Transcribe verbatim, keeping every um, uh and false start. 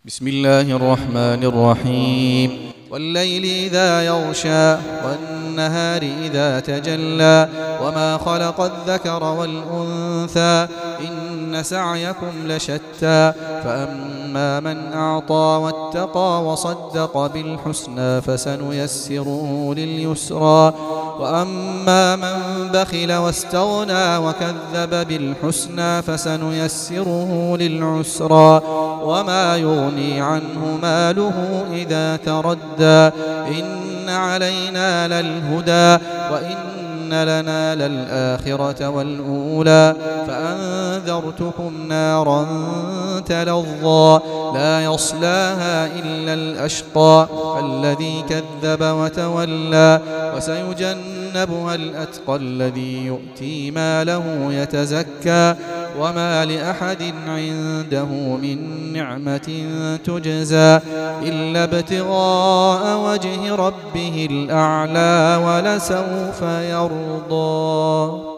بسم الله الرحمن الرحيم والليل إذا يغشى والنهار إذا تجلى وما خلق الذكر والأنثى إن سعيكم لشتى فأما من أعطى واتقى وصدق بالحسنى فسنيسره لليسرى وأما من بخل واستغنى وكذب بالحسنى فسنيسره للعسرى وما يغني عنه ماله إذا تردى إن علينا للهدى وإن لنا للآخرة والأولى فأنذرتكم نارا تلظى لا يصلاها إلا الأشقى الذي كذب وتولى وسيجنبها الأتقى الذي يؤتي ماله يتزكى وما لأحد عنده من نعمة تجزى إلا ابتغاء وجه ربه الأعلى ولسوف يرضى.